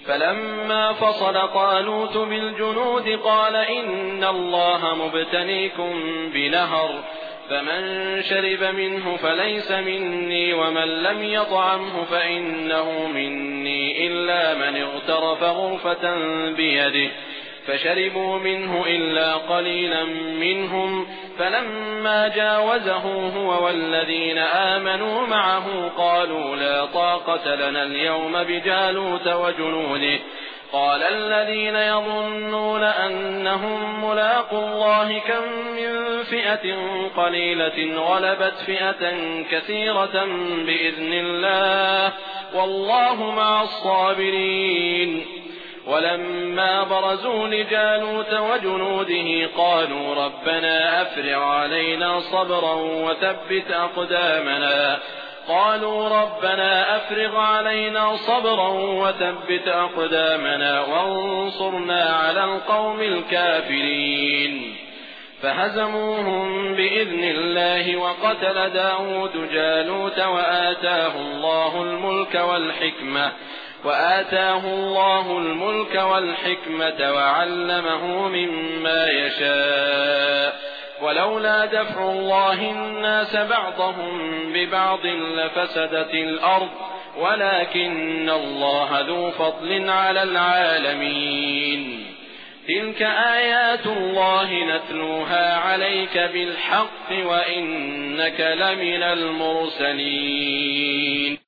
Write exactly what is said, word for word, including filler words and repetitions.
فلما فصل طالوت بالجنود قال إن الله مبتليكم بنهر فمن شرب منه فليس مني ومن لم يطعمه فإنه مني إلا من اغترف غرفة بيده فشربوا منه إلا قليلا منهم فلما جاوزه هو والذين آمنوا معه قالوا لا طاقة لنا اليوم بجالوت وجنوده قال الذين يظنون أنهم ملاقوا الله كم من فئة قليلة غلبت فئة كثيرة بإذن الله والله مع الصابرين. ولما برزوا لجالوت وجنوده قالوا ربنا أفرغ علينا صبرا وثبت أقدامنا قالوا ربنا أفرغ علينا صبرا وثبت أقدامنا وانصرنا على القوم الكافرين فهزموهم بإذن الله وقتل داود جالوت وآتاه الله الملك والحكمة وآتاه الله الملك والحكمة وعلمه مما يشاء ولولا دفع الله الناس بعضهم ببعض لفسدت الأرض ولكن الله ذو فضل على العالمين. تلك آيات الله نتلوها عليك بالحق وإنك لمن المرسلين.